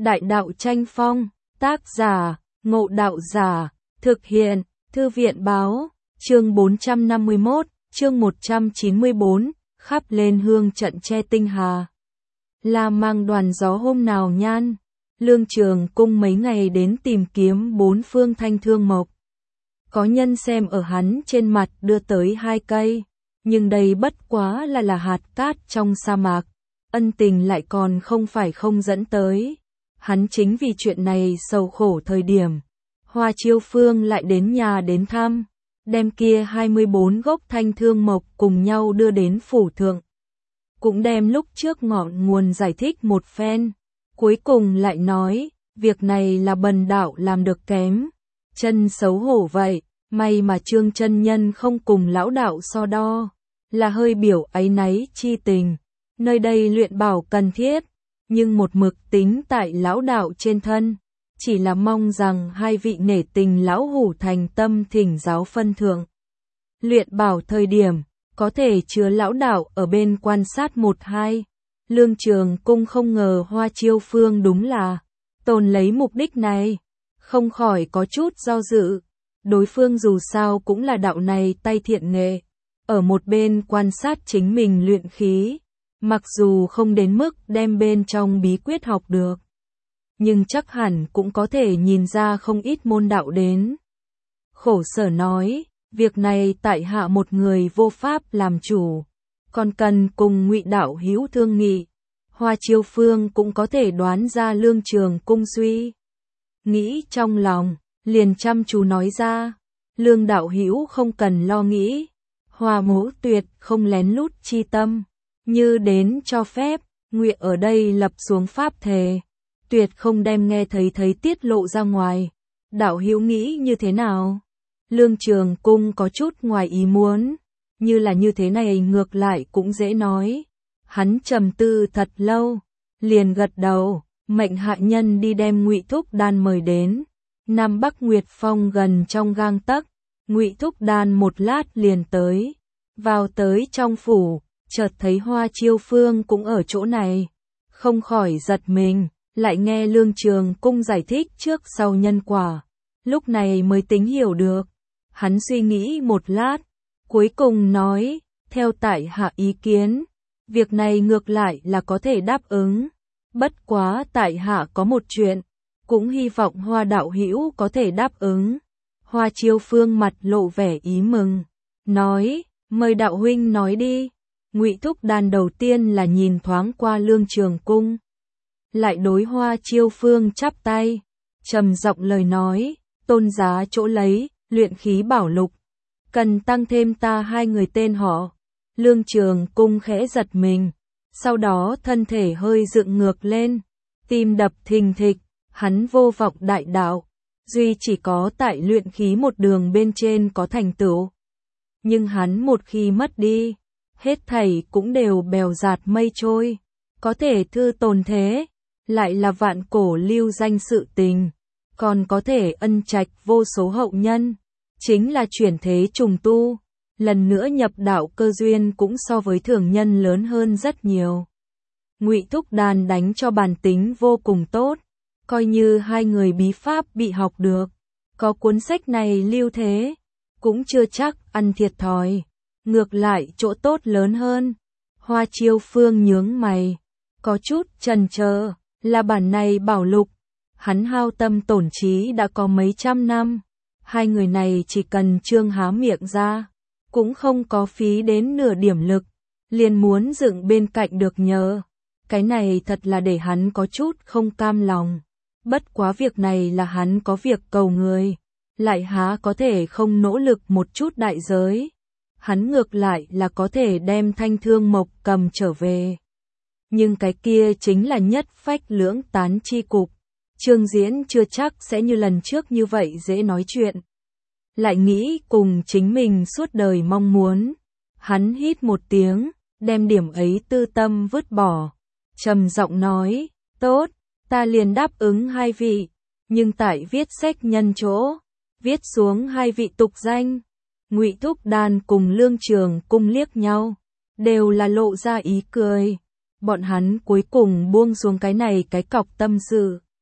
Đại đạo tranh phong, tác giả, Ngộ Đạo Giả, thực hiện, Thư viện báo, chương 451, chương 194, khắp lên hương trận che tinh hà. Là mang đoàn gió hôm nào nhan, Lương Trường Cung mấy ngày đến tìm kiếm bốn phương thanh thương mộc. Có nhân xem ở hắn trên mặt đưa tới 2 cây, nhưng đây bất quá là hạt cát trong sa mạc, ân tình lại còn không phải không dẫn tới. Hắn chính vì chuyện này sầu khổ thời điểm, Hoa Chiêu Phương lại đến nhà đến thăm, đem kia 24 gốc thanh thương mộc cùng nhau đưa đến phủ thượng. Cũng đem lúc trước ngọn nguồn giải thích một phen, cuối cùng lại nói, việc này là bần đạo làm được kém, chân xấu hổ vậy, may mà Trương chân nhân không cùng lão đạo so đo, là hơi biểu áy náy chi tình, nơi đây luyện bảo cần thiết, nhưng một mực tính tại lão đạo trên thân, chỉ là mong rằng hai vị nể tình lão hủ thành tâm thỉnh giáo phân thượng. Luyện bảo thời điểm, có thể chứa lão đạo ở bên quan sát 1-2. Lương Trường Cung không ngờ Hoa Chiêu Phương đúng là tồn lấy mục đích này, không khỏi có chút do dự. Đối phương dù sao cũng là đạo này tay thiện nghệ, ở một bên quan sát chính mình luyện khí, mặc dù không đến mức đem bên trong bí quyết học được, nhưng chắc hẳn cũng có thể nhìn ra không ít môn đạo đến. Khổ sở nói, việc này tại hạ một người vô pháp làm chủ, còn cần cùng Ngụy đạo hữu thương nghị. Hoa Chiêu Phương cũng có thể đoán ra Lương Trường Cung suy nghĩ trong lòng, liền chăm chú nói ra, Lương đạo hữu không cần lo nghĩ, Hoa mỗ tuyệt không lén lút chi tâm, như đến cho phép, Ngụy ở đây lập xuống pháp thề, tuyệt không đem nghe thấy tiết lộ ra ngoài. Đạo hữu nghĩ như thế nào? Lương Trường Cung có chút ngoài ý muốn, như là như thế này ngược lại cũng dễ nói. Hắn trầm tư thật lâu, liền gật đầu, mệnh hạ nhân đi đem Ngụy Thúc Đan mời đến. Nam Bắc Nguyệt Phong gần trong gang tấc, Ngụy Thúc Đan một lát liền tới, vào tới trong phủ, chợt thấy Hoa Chiêu Phương cũng ở chỗ này, không khỏi giật mình, lại nghe Lương Trường Cung giải thích trước sau nhân quả, lúc này mới tính hiểu được. Hắn suy nghĩ một lát, cuối cùng nói, theo tại hạ ý kiến, việc này ngược lại là có thể đáp ứng, bất quá tại hạ có một chuyện, cũng hy vọng Hoa đạo hữu có thể đáp ứng. Hoa Chiêu Phương mặt lộ vẻ ý mừng, nói, mời đạo huynh nói đi. Ngụy Thúc Đan đầu tiên là nhìn thoáng qua Lương Trường Cung, lại đối Hoa Chiêu Phương chắp tay, trầm giọng lời nói, tôn giá chỗ lấy, luyện khí bảo lục, cần tăng thêm ta 2 người tên họ. Lương Trường Cung khẽ giật mình, sau đó thân thể hơi dựng ngược lên, tim đập thình thịch, hắn vô vọng đại đạo, duy chỉ có tại luyện khí một đường bên trên có thành tựu. Nhưng hắn một khi mất đi, hết thảy cũng đều bèo dạt mây trôi, có thể thư tồn thế, lại là vạn cổ lưu danh sự tình, còn có thể ân trạch vô số hậu nhân, chính là chuyển thế trùng tu, lần nữa nhập đạo cơ duyên cũng so với thường nhân lớn hơn rất nhiều. Ngụy Thúc Đan đánh cho bản tính vô cùng tốt, coi như 2 người bí pháp bị học được, có cuốn sách này lưu thế, cũng chưa chắc ăn thiệt thòi, ngược lại chỗ tốt lớn hơn. Hoa Chiêu Phương nhướng mày, có chút chần chờ, là bản này bảo lục, hắn hao tâm tổn trí đã có mấy trăm năm, 2 người này chỉ cần trương há miệng ra, cũng không có phí đến nửa điểm lực, liền muốn dựng bên cạnh được nhờ. Cái này thật là để hắn có chút không cam lòng, bất quá việc này là hắn có việc cầu người, lại há có thể không nỗ lực một chút đại giới. Hắn ngược lại là có thể đem thanh thương mộc cầm trở về. Nhưng cái kia chính là nhất phách lưỡng tán chi cục. Trương Diễn chưa chắc sẽ như lần trước như vậy dễ nói chuyện. Lại nghĩ cùng chính mình suốt đời mong muốn. Hắn hít một tiếng, đem điểm ấy tư tâm vứt bỏ. Trầm giọng nói, tốt, ta liền đáp ứng 2 vị. Nhưng tại viết sách nhân chỗ, viết xuống 2 vị tục danh. Ngụy Thúc Đan cùng Lương Trường Cung liếc nhau, đều là lộ ra ý cười. Bọn hắn cuối cùng buông xuống cái này cái cọc tâm sự,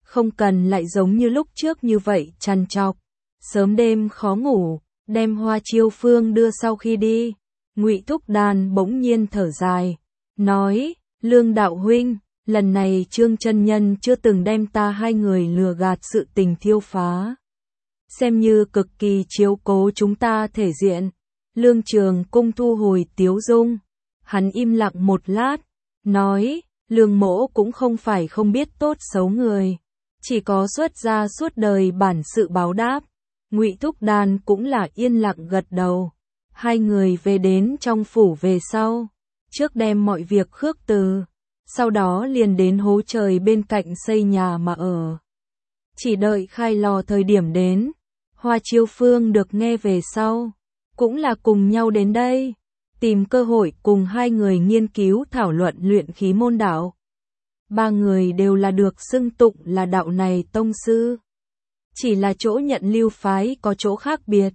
không cần lại giống như lúc trước như vậy trằn trọc, sớm đêm khó ngủ, đem Hoa Chiêu Phương đưa sau khi đi. Ngụy Thúc Đàn bỗng nhiên thở dài, nói, Lương đạo huynh, lần này Trương chân nhân chưa từng đem ta hai người lừa gạt sự tình thiêu phá. Xem như cực kỳ chiếu cố chúng ta thể diện. Lương Trường Cung thu hồi tiếu dung. Hắn im lặng một lát, nói, Lương mỗ cũng không phải không biết tốt xấu người. Chỉ có xuất ra suốt đời bản sự báo đáp. Ngụy Thúc Đàn cũng là yên lặng gật đầu. Hai người về đến trong phủ về sau. Trước đem mọi việc khước từ. Sau đó liền đến hố trời bên cạnh xây nhà mà ở. Chỉ đợi khai lò thời điểm đến. Hoa Chiêu Phương được nghe về sau. Cũng là cùng nhau đến đây. Tìm cơ hội cùng hai người nghiên cứu thảo luận luyện khí môn đạo. Ba người đều là được xưng tụng là đạo này tông sư. Chỉ là chỗ nhận lưu phái có chỗ khác biệt.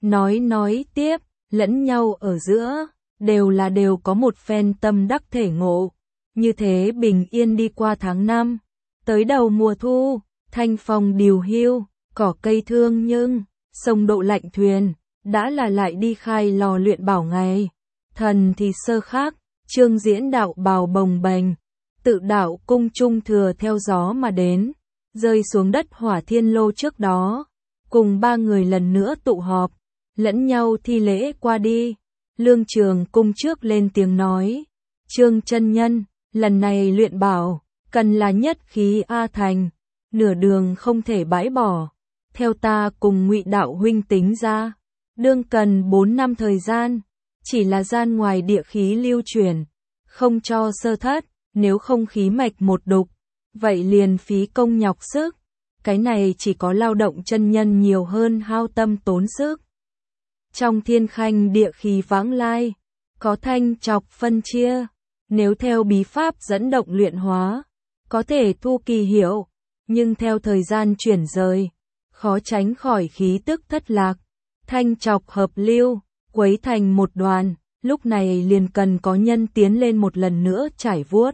Nói tiếp, lẫn nhau ở giữa, đều có một phen tâm đắc thể ngộ. Như thế bình yên đi qua tháng 5. Tới đầu mùa thu, thanh phong điều hưu, cỏ cây thương nhưng, sông độ lạnh thuyền, đã là lại đi khai lò luyện bảo ngày. Thần thì sơ khác, Trương Diễn đạo bào bồng bềnh, tự đạo cung trung thừa theo gió mà đến, rơi xuống đất Hỏa Thiên Lô trước đó, cùng ba người lần nữa tụ họp, lẫn nhau thi lễ qua đi. Lương Trường Cung trước lên tiếng nói, Trương chân nhân, lần này luyện bảo, cần là nhất khí A thành, nửa đường không thể bãi bỏ. Theo ta cùng Ngụy đạo huynh tính ra, đương cần 4 năm thời gian, chỉ là gian ngoài địa khí lưu chuyển, không cho sơ thất, nếu không khí mạch một đục, vậy liền phí công nhọc sức, cái này chỉ có lao động chân nhân nhiều hơn hao tâm tốn sức. Trong thiên khanh địa khí vãng lai, có thanh chọc phân chia, nếu theo bí pháp dẫn động luyện hóa, có thể thu kỳ hiệu, nhưng theo thời gian chuyển rời, khó tránh khỏi khí tức thất lạc, thanh chọc hợp lưu, quấy thành một đoàn, lúc này liền cần có nhân tiến lên một lần nữa trải vuốt.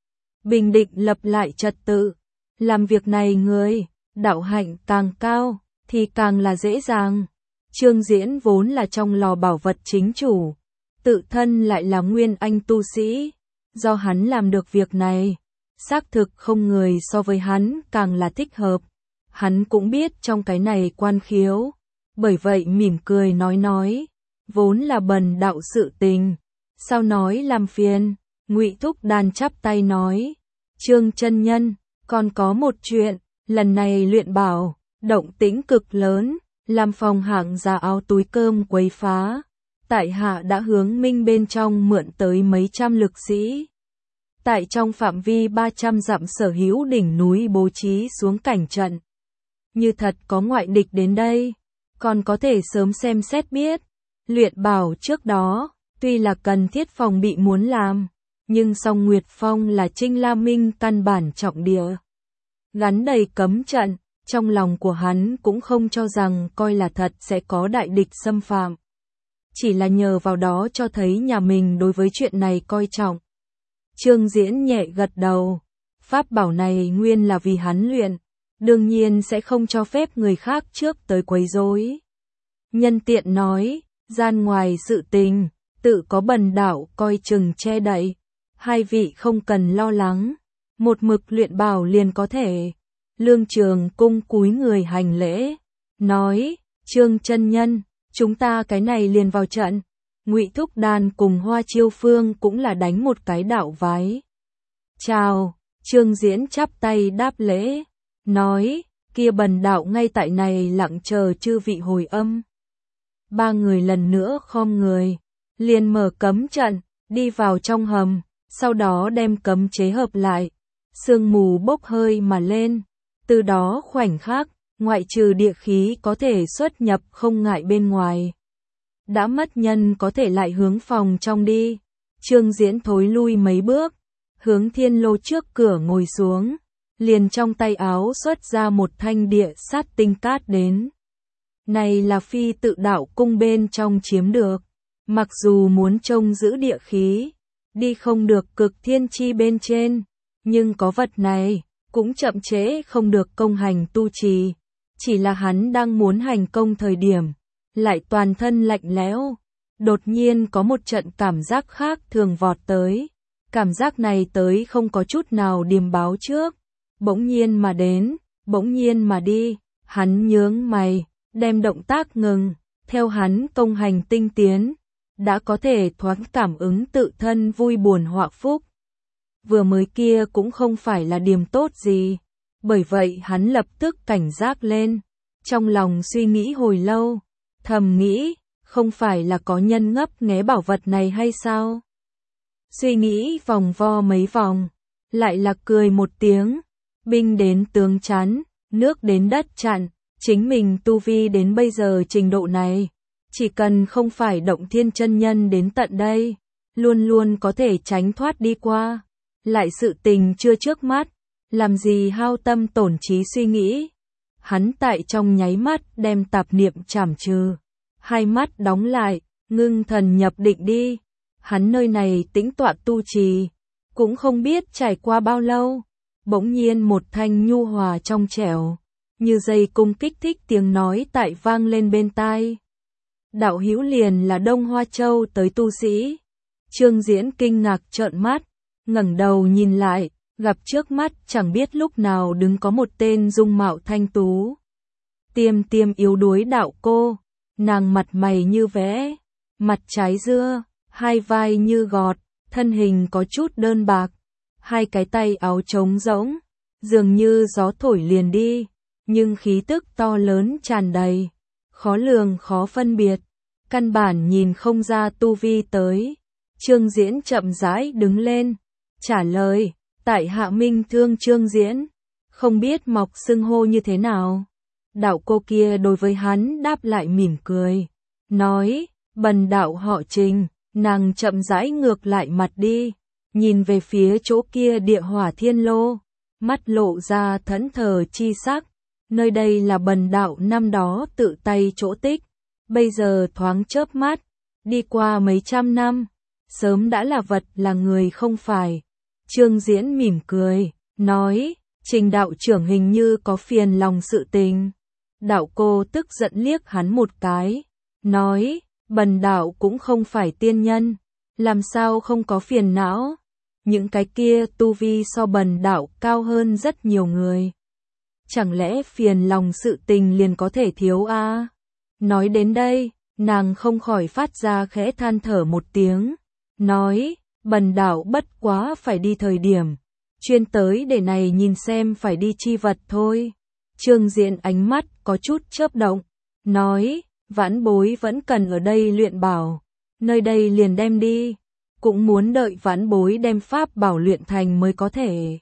Bình định lập lại trật tự, làm việc này người, đạo hạnh càng cao, thì càng là dễ dàng. Trương Diễn vốn là trong lò bảo vật chính chủ, tự thân lại là nguyên anh tu sĩ, do hắn làm được việc này, xác thực không người so với hắn càng là thích hợp. Hắn cũng biết trong cái này quan khiếu, bởi vậy mỉm cười nói, vốn là bần đạo sự tình, sao nói làm phiền. Ngụy Thúc Đàn chắp tay nói, Trương chân nhân, còn có một chuyện, lần này luyện bảo, động tĩnh cực lớn, làm phòng hạng giá áo túi cơm quấy phá, tại hạ đã hướng Minh bên trong mượn tới mấy trăm lực sĩ. Tại trong phạm vi 300 dặm sở hữu đỉnh núi bố trí xuống cảnh trận. Như thật có ngoại địch đến đây, còn có thể sớm xem xét biết. Luyện bảo trước đó, tuy là cần thiết phòng bị muốn làm, nhưng song Nguyệt Phong là Trinh La Minh căn bản trọng địa. Gắn đầy cấm trận, trong lòng của hắn cũng không cho rằng coi là thật sẽ có đại địch xâm phạm. Chỉ là nhờ vào đó cho thấy nhà mình đối với chuyện này coi trọng. Trương Diễn nhẹ gật đầu, pháp bảo này nguyên là vì hắn luyện, đương nhiên sẽ không cho phép người khác trước tới quấy rối. Nhân tiện nói, gian ngoài sự tình, tự có bần đạo coi chừng che đậy, hai vị không cần lo lắng, một mực luyện bảo liền có thể. Lương Trường Cung cúi người hành lễ, nói, Trương chân nhân, chúng ta cái này liền vào trận. Ngụy Thúc Đàn cùng Hoa Chiêu Phương cũng là đánh một cái đạo vái. Chào, Trương Diễn chắp tay đáp lễ, nói, kia bần đạo ngay tại này lặng chờ chư vị hồi âm. Ba người lần nữa khom người, liền mở cấm trận, đi vào trong hầm, sau đó đem cấm chế hợp lại. Sương mù bốc hơi mà lên, từ đó khoảnh khắc, ngoại trừ địa khí có thể xuất nhập không ngại bên ngoài. Đã mất nhân có thể lại hướng phòng trong đi. Trương Diễn thối lui mấy bước, hướng thiên lô trước cửa ngồi xuống, liền trong tay áo xuất ra một thanh địa sát tinh cát đến. Này là phi tự đạo cung bên trong chiếm được, mặc dù muốn trông giữ địa khí, đi không được cực thiên chi bên trên, nhưng có vật này, cũng chậm trễ không được công hành tu trì. Chỉ là hắn đang muốn hành công thời điểm, lại toàn thân lạnh lẽo. Đột nhiên có một trận cảm giác khác thường vọt tới. Cảm giác này tới không có chút nào điềm báo trước. Bỗng nhiên mà đến, bỗng nhiên mà đi. Hắn nhướng mày, đem động tác ngừng. Theo hắn công hành tinh tiến, đã có thể thoáng cảm ứng tự thân vui buồn họa phúc. Vừa mới kia cũng không phải là điềm tốt gì. Bởi vậy hắn lập tức cảnh giác lên. Trong lòng suy nghĩ hồi lâu, thầm nghĩ, không phải là có nhân ngấp nghé bảo vật này hay sao? Suy nghĩ vòng vo mấy vòng, lại là cười một tiếng. Binh đến tướng chắn, nước đến đất chặn, chính mình tu vi đến bây giờ trình độ này. Chỉ cần không phải động thiên chân nhân đến tận đây, luôn luôn có thể tránh thoát đi qua. Lại sự tình chưa trước mắt, làm gì hao tâm tổn trí suy nghĩ. Hắn tại trong nháy mắt đem tạp niệm trảm trừ. Hai mắt đóng lại, ngưng thần nhập định đi. Hắn nơi này tĩnh tọa tu trì, cũng không biết trải qua bao lâu. Bỗng nhiên một thanh nhu hòa trong trẻo, như dây cung kích thích tiếng nói tại vang lên bên tai. Đạo hữu liền là Đông Hoa Châu tới tu sĩ. Trương Diễn kinh ngạc trợn mắt, ngẩng đầu nhìn lại, gặp trước mắt chẳng biết lúc nào đứng có một tên dung mạo thanh tú. Tiêm tiêm yếu đuối đạo cô, nàng mặt mày như vẽ, mặt trái dưa, hai vai như gọt, thân hình có chút đơn bạc, hai cái tay áo trống rỗng, dường như gió thổi liền đi, nhưng khí tức to lớn tràn đầy, khó lường khó phân biệt, căn bản nhìn không ra tu vi tới. Trương Diễn chậm rãi đứng lên, trả lời, tại hạ Minh Thương Trương Diễn, không biết mọc xưng hô như thế nào. Đạo cô kia đối với hắn đáp lại mỉm cười, nói, bần đạo họ Trình. Nàng chậm rãi ngược lại mặt đi, nhìn về phía chỗ kia địa hỏa thiên lô, mắt lộ ra thẫn thờ chi sắc. Nơi đây là bần đạo năm đó tự tay chỗ tích, bây giờ thoáng chớp mắt, đi qua mấy trăm năm, sớm đã là vật là người không phải. Trương Diễn mỉm cười, nói, Trình đạo trưởng hình như có phiền lòng sự tình. Đạo cô tức giận liếc hắn một cái, nói, bần đạo cũng không phải tiên nhân, làm sao không có phiền não. Những cái kia tu vi so bần đạo cao hơn rất nhiều người. Chẳng lẽ phiền lòng sự tình liền có thể thiếu à? Nói đến đây, nàng không khỏi phát ra khẽ than thở một tiếng, nói, bần đạo bất quá phải đi thời điểm, chuyên tới để này nhìn xem phải đi chi vật thôi. Trương Diễn ánh mắt có chút chớp động, nói, vãn bối vẫn cần ở đây luyện bảo, nơi đây liền đem đi, cũng muốn đợi vãn bối đem pháp bảo luyện thành mới có thể.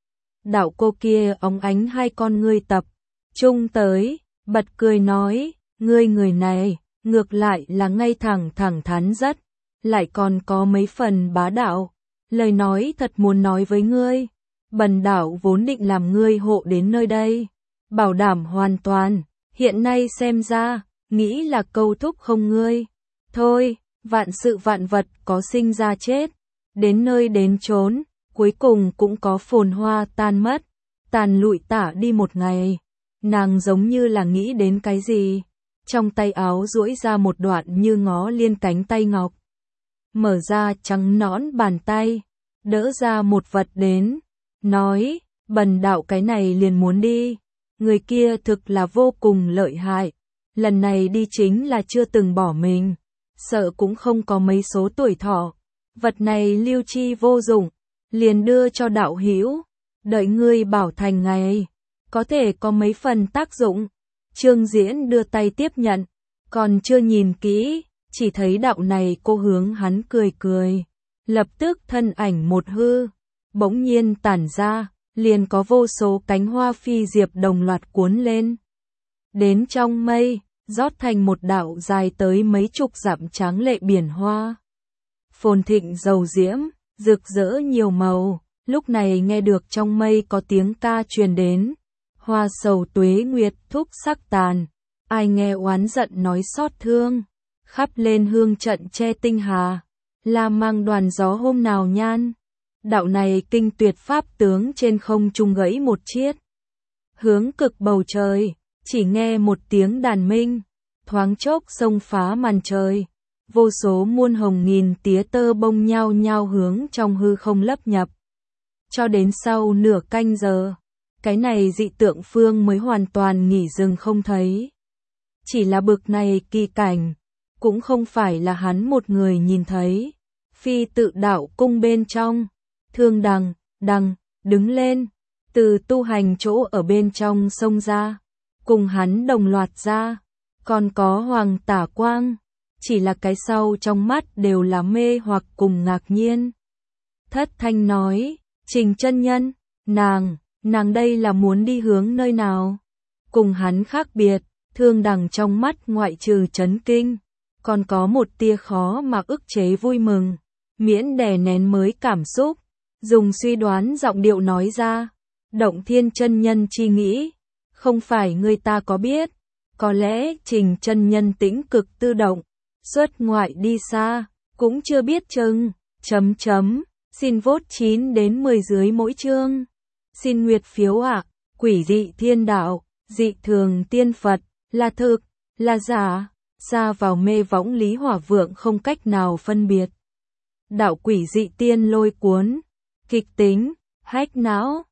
Đạo cô kia óng ánh hai con ngươi tập trung tới, bật cười nói, ngươi người này, ngược lại là ngay thẳng thắn rất, lại còn có mấy phần bá đạo, lời nói thật muốn nói với ngươi, bần đạo vốn định làm ngươi hộ đến nơi đây, bảo đảm hoàn toàn, hiện nay xem ra, nghĩ là câu thúc không ngươi. Thôi, vạn sự vạn vật có sinh ra chết, đến nơi đến chốn, cuối cùng cũng có phồn hoa tan mất, tàn lụi tả đi một ngày. Nàng giống như là nghĩ đến cái gì, trong tay áo duỗi ra một đoạn như ngó liên cánh tay ngọc. Mở ra trắng nõn bàn tay, đỡ ra một vật đến, nói, bần đạo cái này liền muốn đi. Người kia thực là vô cùng lợi hại, lần này đi chính là chưa từng bỏ mình, sợ cũng không có mấy số tuổi thọ, vật này lưu chi vô dụng, liền đưa cho đạo hữu, đợi ngươi bảo thành ngày, có thể có mấy phần tác dụng. Trương Diễn đưa tay tiếp nhận, còn chưa nhìn kỹ, chỉ thấy đạo này cô hướng hắn cười cười, lập tức thân ảnh một hư, bỗng nhiên tản ra, liền có vô số cánh hoa phi diệp đồng loạt cuốn lên. Đến trong mây, rót thành một đạo dài tới mấy chục dặm tráng lệ biển hoa. Phồn thịnh dầu diễm, rực rỡ nhiều màu, lúc này nghe được trong mây có tiếng ca truyền đến. Hoa sầu tuế nguyệt thúc sắc tàn, ai nghe oán giận nói xót thương, khắp lên hương trận che tinh hà, là mang đoàn gió hôm nào nhan. Đạo này kinh tuyệt pháp tướng trên không trung gãy một chiết. Hướng cực bầu trời, chỉ nghe một tiếng đàn minh, thoáng chốc xông phá màn trời. Vô số muôn hồng nghìn tía tơ bông nhao nhao hướng trong hư không lấp nhập. Cho đến sau nửa canh giờ, cái này dị tượng phương mới hoàn toàn nghỉ dừng không thấy. Chỉ là bực này kỳ cảnh, cũng không phải là hắn một người nhìn thấy. Phi tự đạo cung bên trong, Thương Đằng, đứng lên, từ tu hành chỗ ở bên trong xông ra, cùng hắn đồng loạt ra, còn có Hoàng Tả Quang, chỉ là cái sau trong mắt đều là mê hoặc cùng ngạc nhiên. Thất Thanh nói, Trình chân nhân, nàng đây là muốn đi hướng nơi nào? Cùng hắn khác biệt, Thương Đằng trong mắt ngoại trừ chấn kinh, còn có một tia khó mà ức chế vui mừng, miễn đè nén mới cảm xúc, dùng suy đoán giọng điệu nói ra, Động Thiên chân nhân chi nghĩ, không phải người ta có biết, có lẽ Trình chân nhân tĩnh cực tư động, xuất ngoại đi xa, cũng chưa biết chừng, xin vote 9 đến 10 dưới mỗi chương. Xin nguyệt phiếu ạ, quỷ dị thiên đạo, dị thường tiên Phật, là thực, là giả, xa vào mê võng Lý Hỏa Vượng không cách nào phân biệt. Đạo quỷ dị tiên lôi cuốn, kịch tính, hách não.